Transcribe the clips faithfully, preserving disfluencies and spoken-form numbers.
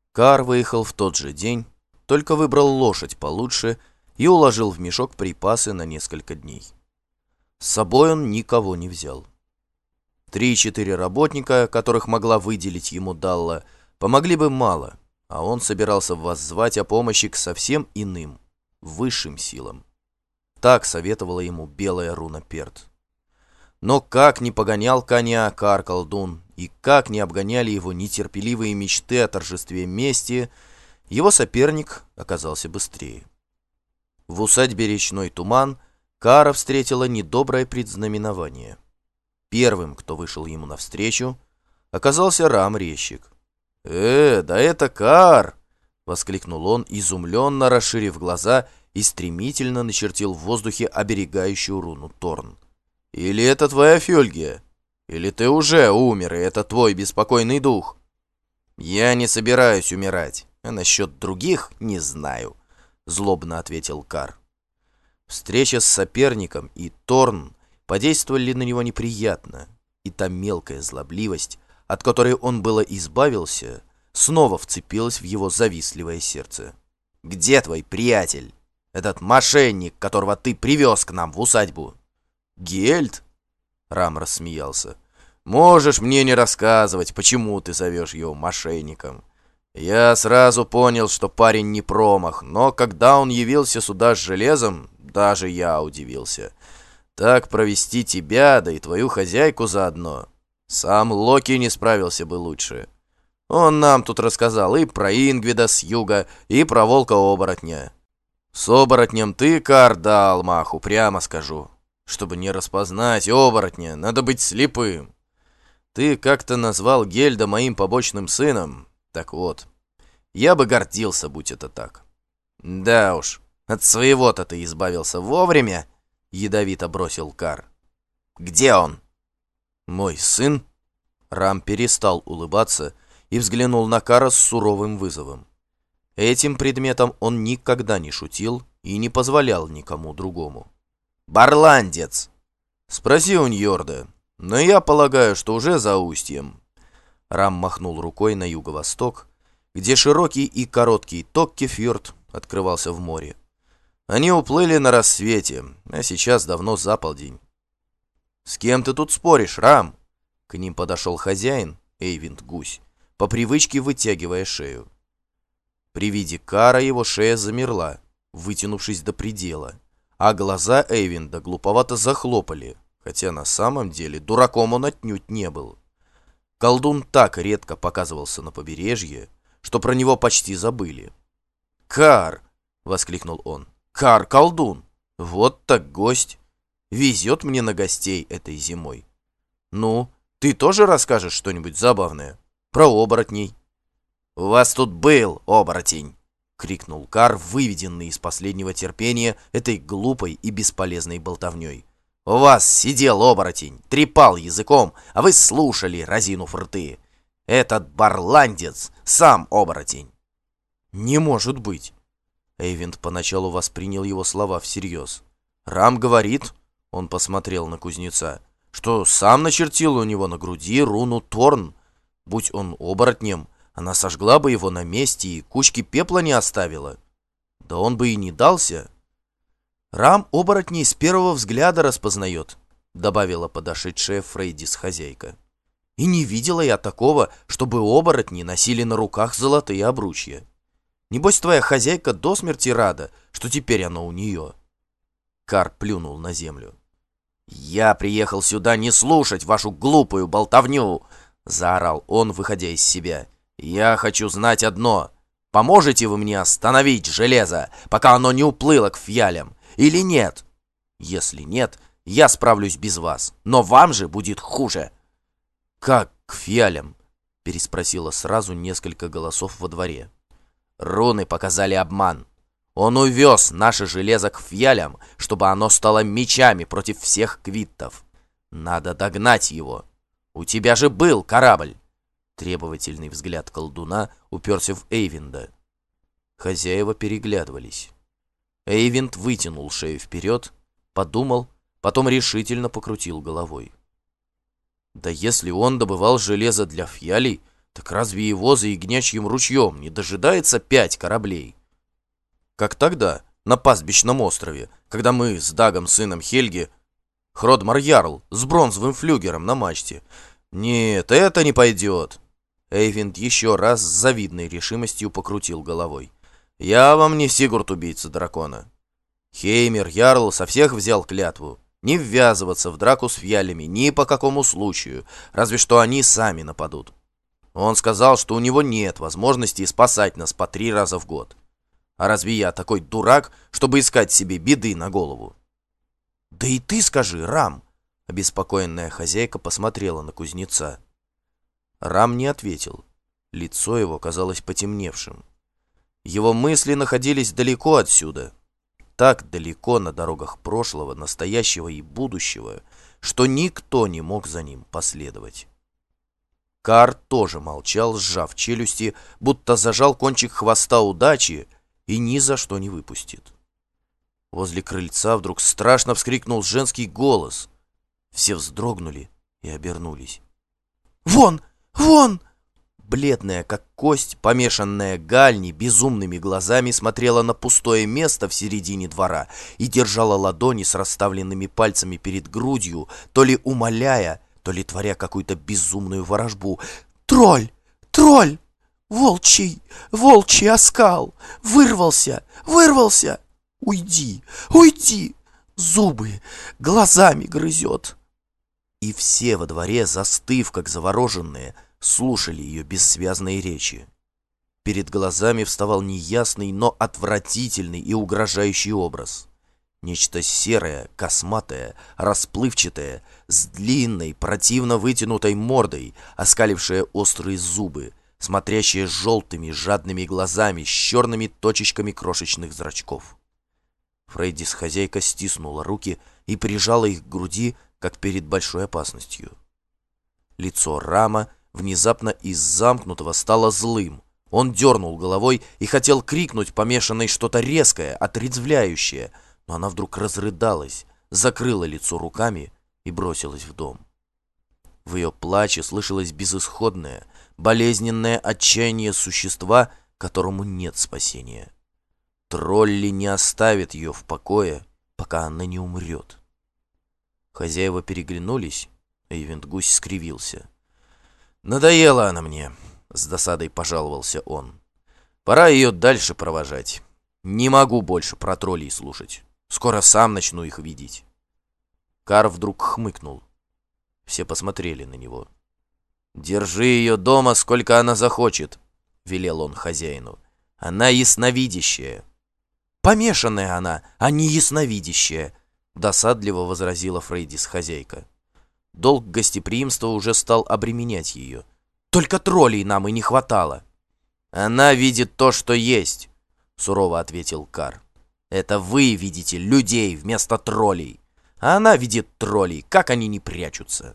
Кар выехал в тот же день, только выбрал лошадь получше и уложил в мешок припасы на несколько дней. С собой он никого не взял. Три-четыре работника, которых могла выделить ему Далла, помогли бы мало, а он собирался воззвать о помощи к совсем иным, высшим силам. Так советовала ему белая руна Перт. Но как не погонял коня Кар-колдун, и как не обгоняли его нетерпеливые мечты о торжестве мести, его соперник оказался быстрее. В усадьбе Речной Туман Кара встретила недоброе предзнаменование. Первым, кто вышел ему навстречу, оказался Рам-резчик. «Э, да это Кар!» — воскликнул он, изумленно расширив глаза, и стремительно начертил в воздухе оберегающую руну Торн. «Или это твоя Фёльгия? Или ты уже умер, и это твой беспокойный дух?» «Я не собираюсь умирать, а насчет других не знаю», — злобно ответил Кар. Встреча с соперником и Торн подействовали на него неприятно, и та мелкая злобливость, от которой он было избавился, снова вцепилась в его завистливое сердце. «Где твой приятель? Этот мошенник, которого ты привез к нам в усадьбу?» «Гельд?» — Рам рассмеялся. «Можешь мне не рассказывать, почему ты зовешь его мошенником. Я сразу понял, что парень не промах, но когда он явился сюда с железом, даже я удивился. Так провести тебя, да и твою хозяйку заодно. Сам Локи не справился бы лучше. Он нам тут рассказал и про Ингвида с юга, и про волка-оборотня. С оборотнем ты, Кар, дал маху, прямо скажу. Чтобы не распознать оборотня, надо быть слепым. Ты как-то назвал Гельда моим побочным сыном. Так вот, я бы гордился, будь это так». «Да уж, от своего-то ты избавился вовремя», — ядовито бросил Кар. «Где он?» «Мой сын?» Рам перестал улыбаться и взглянул на Кара с суровым вызовом. Этим предметом он никогда не шутил и не позволял никому другому. «Барландец!» «Спроси у Ньорда, но я полагаю, что уже за устьем». Рам махнул рукой на юго-восток, где широкий и короткий Токкефьорд открывался в море. Они уплыли на рассвете, а сейчас давно за полдень. «С кем ты тут споришь, Рам?» К ним подошел хозяин, Эйвинд Гусь, по привычке вытягивая шею. При виде Кара его шея замерла, вытянувшись до предела, а глаза Эйвинда глуповато захлопали, хотя на самом деле дураком он отнюдь не был. Колдун так редко показывался на побережье, что про него почти забыли. «Кар!» — воскликнул он. «Кар-колдун! Вот так гость! Везет мне на гостей этой зимой. Ну, ты тоже расскажешь что-нибудь забавное? Про оборотней?» «У вас тут был оборотень!» — крикнул Кар, выведенный из последнего терпения этой глупой и бесполезной болтовней. «У вас сидел оборотень, трепал языком, а вы слушали, разинув рты. Этот барландец сам оборотень!» «Не может быть!» Эйвинд поначалу воспринял его слова всерьез. «Рам говорит...» — он посмотрел на кузнеца, что сам начертил у него на груди руну Торн. Будь он оборотнем, она сожгла бы его на месте и кучки пепла не оставила. Да он бы и не дался. «Рам оборотней с первого взгляда распознает», — добавила подошедшая Фрейдис хозяйка. «И не видела я такого, чтобы оборотни носили на руках золотые обручья. Небось, твоя хозяйка до смерти рада, что теперь оно у нее». Кар плюнул на землю. «Я приехал сюда не слушать вашу глупую болтовню!» — заорал он, выходя из себя. «Я хочу знать одно. Поможете вы мне остановить железо, пока оно не уплыло к фьялям, или нет? Если нет, я справлюсь без вас, но вам же будет хуже». «Как к фьялям?» — переспросило сразу несколько голосов во дворе. «Руны показали обман. Он увез наше железо к фьялям, чтобы оно стало мечами против всех квиттов. Надо догнать его. У тебя же был корабль!» Требовательный взгляд колдуна уперся в Эйвинда. Хозяева переглядывались. Эйвинд вытянул шею вперед, подумал, потом решительно покрутил головой. «Да если он добывал железо для фьялей, Так разве его за Ягнячьим ручьем не дожидается пять кораблей? Как тогда, на пастбищном острове, когда мы с Дагом, сыном Хельги, Хродмар Ярл с бронзовым флюгером на мачте. Нет, это не пойдет. Эйвинд еще раз с завидной решимостью покрутил головой. Я вам не Сигурд, убийца дракона. Хеймер Ярл со всех взял клятву не ввязываться в драку с фьялями ни по какому случаю, разве что они сами нападут. Он сказал, что у него нет возможности спасать нас по три раза в год. А разве я такой дурак, чтобы искать себе беды на голову? Да и ты скажи, Рам. Обеспокоенная хозяйка посмотрела на кузнеца. Рам не ответил. Лицо его казалось потемневшим. Его мысли находились далеко отсюда. Так далеко на дорогах прошлого, настоящего и будущего, что никто не мог за ним последовать. Кар тоже молчал, сжав челюсти, будто зажал кончик хвоста удачи и ни за что не выпустит. Возле крыльца вдруг страшно вскрикнул женский голос. Все вздрогнули и обернулись. «Вон! Вон!» Бледная, как кость, помешанная Гальни безумными глазами смотрела на пустое место в середине двора и держала ладони с расставленными пальцами перед грудью, то ли умоляя, то ли творя какую-то безумную ворожбу. «Тролль! Тролль! Волчий! Волчий оскал! Вырвался! Вырвался! Уйди! Уйди! Зубы! Глазами грызет!» И все во дворе, застыв, как завороженные, слушали ее бессвязные речи. Перед глазами вставал неясный, но отвратительный и угрожающий образ. Нечто серое, косматое, расплывчатое, с длинной, противно вытянутой мордой, оскалившее острые зубы, смотрящее желтыми, жадными глазами с черными точечками крошечных зрачков. Фрейдис хозяйка стиснула руки и прижала их к груди, как перед большой опасностью. Лицо Рама внезапно из замкнутого стало злым. Он дернул головой и хотел крикнуть помешанной что-то резкое, отрезвляющее, но она вдруг разрыдалась, закрыла лицо руками и бросилась в дом. В ее плаче слышалось безысходное, болезненное отчаяние существа, которому нет спасения. Тролли не оставят ее в покое, пока она не умрет. Хозяева переглянулись, а Эйвинд-гусь скривился. «Надоела она мне», — с досадой пожаловался он. «Пора ее дальше провожать. Не могу больше про троллей слушать. Скоро сам начну их видеть». Кар вдруг хмыкнул. Все посмотрели на него. «Держи ее дома, сколько она захочет», — велел он хозяину. «Она ясновидящая». «Помешанная она, а не ясновидящая», — досадливо возразила Фрейдис хозяйка. Долг гостеприимства уже стал обременять ее. «Только троллей нам и не хватало». «Она видит то, что есть», — сурово ответил Кар. «Это вы видите людей вместо троллей, а она видит троллей, как они не прячутся».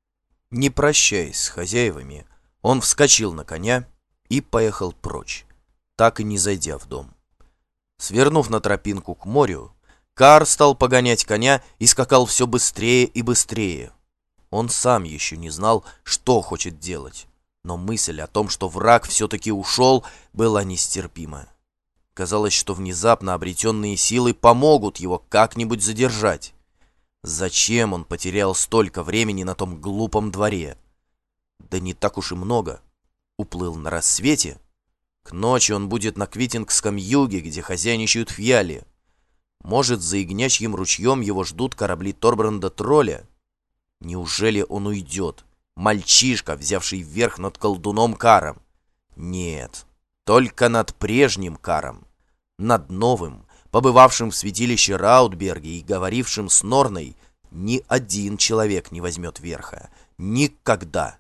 Не прощаясь с хозяевами, он вскочил на коня и поехал прочь, так и не зайдя в дом. Свернув на тропинку к морю, Кар стал погонять коня и скакал все быстрее и быстрее. Он сам еще не знал, что хочет делать, но мысль о том, что враг все-таки ушел, была нестерпима. Казалось, что внезапно обретенные силы помогут его как-нибудь задержать. Зачем он потерял столько времени на том глупом дворе? Да не так уж и много. Уплыл на рассвете. К ночи он будет на Квитингском юге, где хозяйничают фьяли. Может, за Ягнячьим ручьем его ждут корабли Торбранда Тролля? Неужели он уйдет? Мальчишка, взявший верх над колдуном Каром? Нет, только над прежним Каром. Над новым, побывавшим в святилище Раутберге и говорившим с Норной, ни один человек не возьмет верха. Никогда.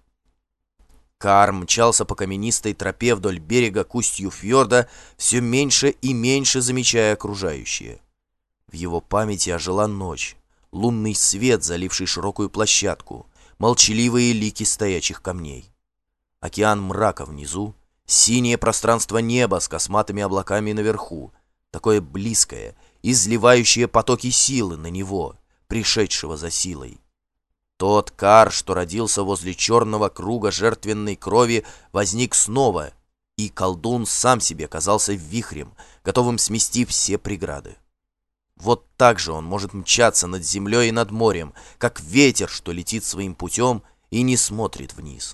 Кар мчался по каменистой тропе вдоль берега к устью фьорда, все меньше и меньше замечая окружающее. В его памяти ожила ночь, лунный свет, заливший широкую площадку, молчаливые лики стоячих камней. Океан мрака внизу, синее пространство неба с косматыми облаками наверху, такое близкое, изливающее потоки силы на него, пришедшего за силой. Тот Кар, что родился возле черного круга жертвенной крови, возник снова, и колдун сам себе казался вихрем, готовым смести все преграды. Вот так же он может мчаться над землей и над морем, как ветер, что летит своим путем и не смотрит вниз.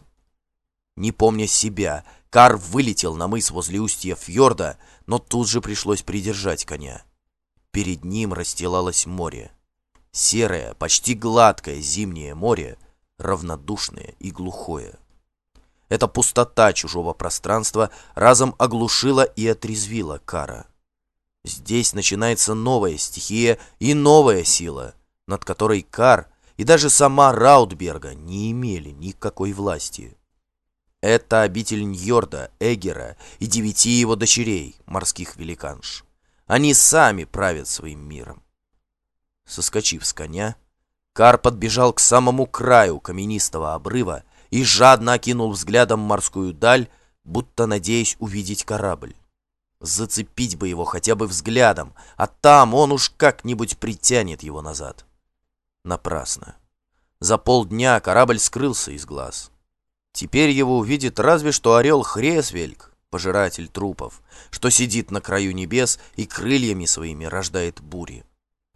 Не помня себя, Кар вылетел на мыс возле устья фьорда, но тут же пришлось придержать коня. Перед ним расстилалось море. Серое, почти гладкое зимнее море, равнодушное и глухое. Эта пустота чужого пространства разом оглушила и отрезвила Кара. Здесь начинается новая стихия и новая сила, над которой Кар и даже сама Раутберга не имели никакой власти. Это обитель Ньорда, Эгера и девяти его дочерей, морских великанш. Они сами правят своим миром. Соскочив с коня, Кар подбежал к самому краю каменистого обрыва и жадно окинул взглядом морскую даль, будто надеясь увидеть корабль. Зацепить бы его хотя бы взглядом, а там он уж как-нибудь притянет его назад. Напрасно. За полдня корабль скрылся из глаз. Теперь его увидит разве что орел Хресвельк, пожиратель трупов, что сидит на краю небес и крыльями своими рождает бури.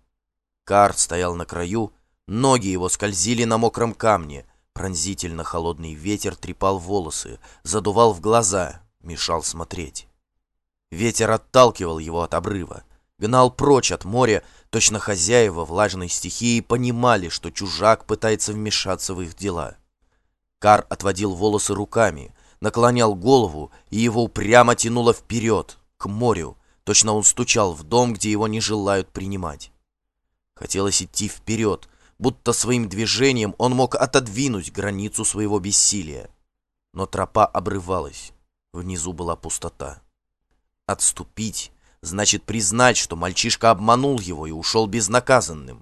Кар стоял на краю, ноги его скользили на мокром камне, пронзительно холодный ветер трепал волосы, задувал в глаза, мешал смотреть. Ветер отталкивал его от обрыва, гнал прочь от моря, точно хозяева влажной стихии понимали, что чужак пытается вмешаться в их дела. Кар отводил волосы руками, наклонял голову, и его упрямо тянуло вперед, к морю, точно он стучал в дом, где его не желают принимать. Хотелось идти вперед, будто своим движением он мог отодвинуть границу своего бессилия. Но тропа обрывалась, внизу была пустота. Отступить значит признать, что мальчишка обманул его и ушел безнаказанным.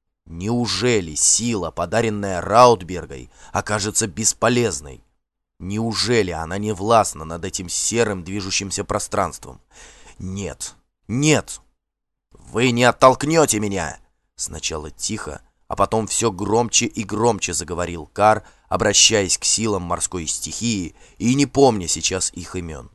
Неужели сила, подаренная Раутбергой, окажется бесполезной? Неужели она не властна над этим серым движущимся пространством? Нет, нет! Вы не оттолкнете меня! Сначала тихо, а потом все громче и громче заговорил Кар, обращаясь к силам морской стихии и не помня сейчас их имен.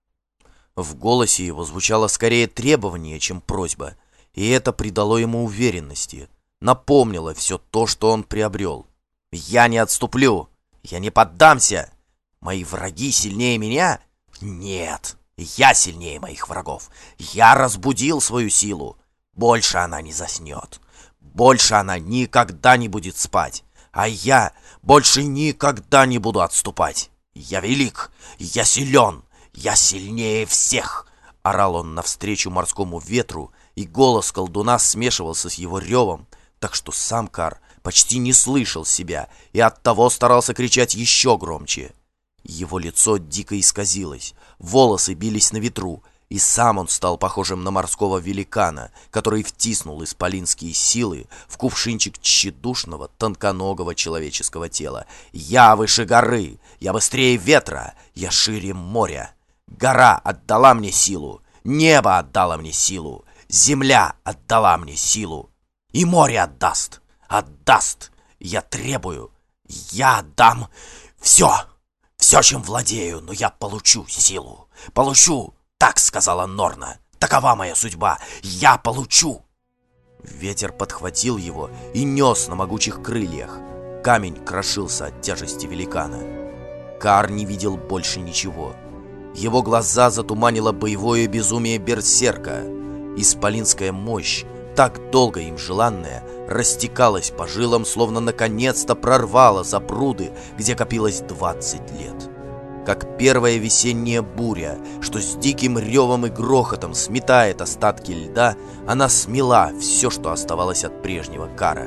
В голосе его звучало скорее требование, чем просьба, и это придало ему уверенности, напомнило все то, что он приобрел. «Я не отступлю! Я не поддамся! Мои враги сильнее меня? Нет! Я сильнее моих врагов! Я разбудил свою силу! Больше она не заснет! Больше она никогда не будет спать! А я больше никогда не буду отступать! Я велик! Я силен! Я сильнее всех!» Орал он навстречу морскому ветру, и голос колдуна смешивался с его ревом, так что сам Кар почти не слышал себя и оттого старался кричать еще громче. Его лицо дико исказилось, волосы бились на ветру, и сам он стал похожим на морского великана, который втиснул исполинские силы в кувшинчик тщедушного, тонконогого человеческого тела. «Я выше горы, я быстрее ветра, я шире моря. Гора отдала мне силу, небо отдало мне силу, земля отдала мне силу, и море отдаст, отдаст. Я требую, я отдам все, все, чем владею, но я получу силу, получу, так сказала Норна, такова моя судьба, я получу». Ветер подхватил его и нес на могучих крыльях. Камень крошился от тяжести великана. Кар не видел больше ничего. Его глаза затуманило боевое безумие берсерка. Исполинская мощь, так долго им желанная, растекалась по жилам, словно наконец-то прорвала запруды, где копилось двадцать лет. Как первая весенняя буря, что с диким ревом и грохотом сметает остатки льда, она смела все, что оставалось от прежнего Кара.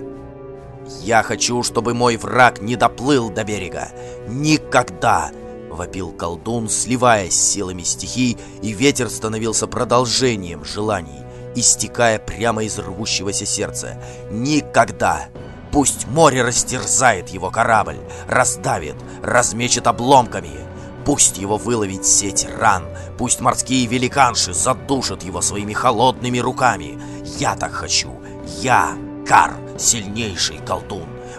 «Я хочу, чтобы мой враг не доплыл до берега! Никогда!» — вопил колдун, сливаясь с силами стихий, и ветер становился продолжением желаний, истекая прямо из рвущегося сердца. «Никогда! Пусть море растерзает его корабль, раздавит, размечет обломками! Пусть его выловит сеть ран, пусть морские великанши задушат его своими холодными руками! Я так хочу! Я, Кар, сильнейший колдун!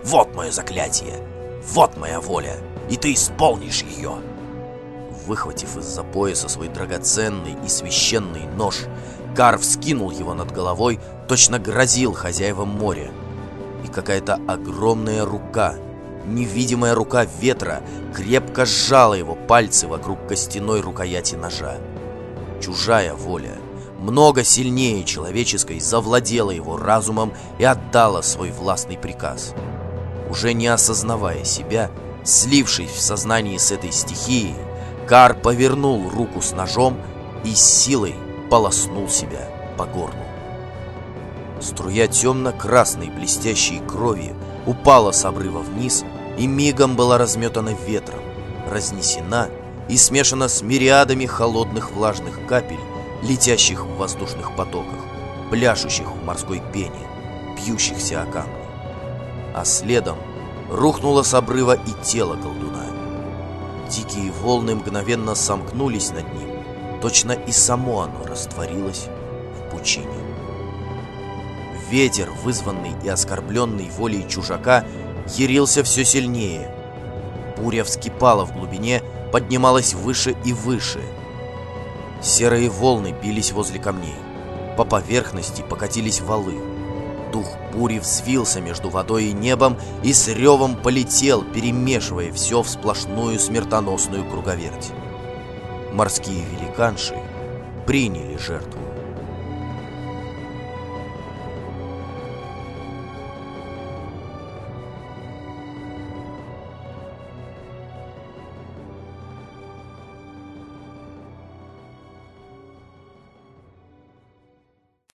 Вот мое заклятие! Вот моя воля! И ты исполнишь ее!» Выхватив из-за пояса свой драгоценный и священный нож, Кар вскинул его над головой, точно грозил хозяевам моря. И какая-то огромная рука, невидимая рука ветра, крепко сжала его пальцы вокруг костяной рукояти ножа. Чужая воля, много сильнее человеческой, завладела его разумом и отдала свой властный приказ. Уже не осознавая себя, слившись в сознании с этой стихией, Кар повернул руку с ножом и с силой полоснул себя по горлу. Струя темно-красной блестящей крови упала с обрыва вниз и мигом была разметана ветром, разнесена и смешана с мириадами холодных влажных капель, летящих в воздушных потоках, пляшущих в морской пене, бьющихся о камни. А следом рухнуло с обрыва и тело колдуна. Дикие волны мгновенно сомкнулись над ним, точно и само оно растворилось в пучине. Ветер, вызванный и оскорбленный волей чужака, ярился все сильнее. Буря вскипала в глубине, поднималась выше и выше. Серые волны бились возле камней. По поверхности покатились валы. Дух бури взвился между водой и небом и с ревом полетел, перемешивая все в сплошную смертоносную круговерть. Морские великанши приняли жертву